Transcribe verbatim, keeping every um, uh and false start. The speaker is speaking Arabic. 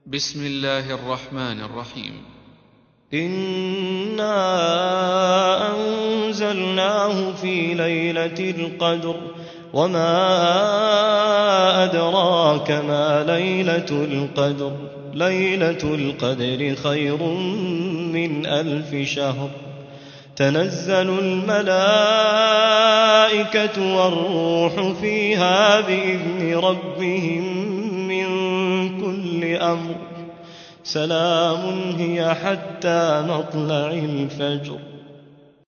بسم الله الرحمن الرحيم. إنا أنزلناه في ليلة القدر وما أدراك ما ليلة القدر ليلة القدر خير من ألف شهر. تنزل الملائكة والروح فيها بإذن ربهم من كل أمر. سلام هي حتى مطلع الفجر.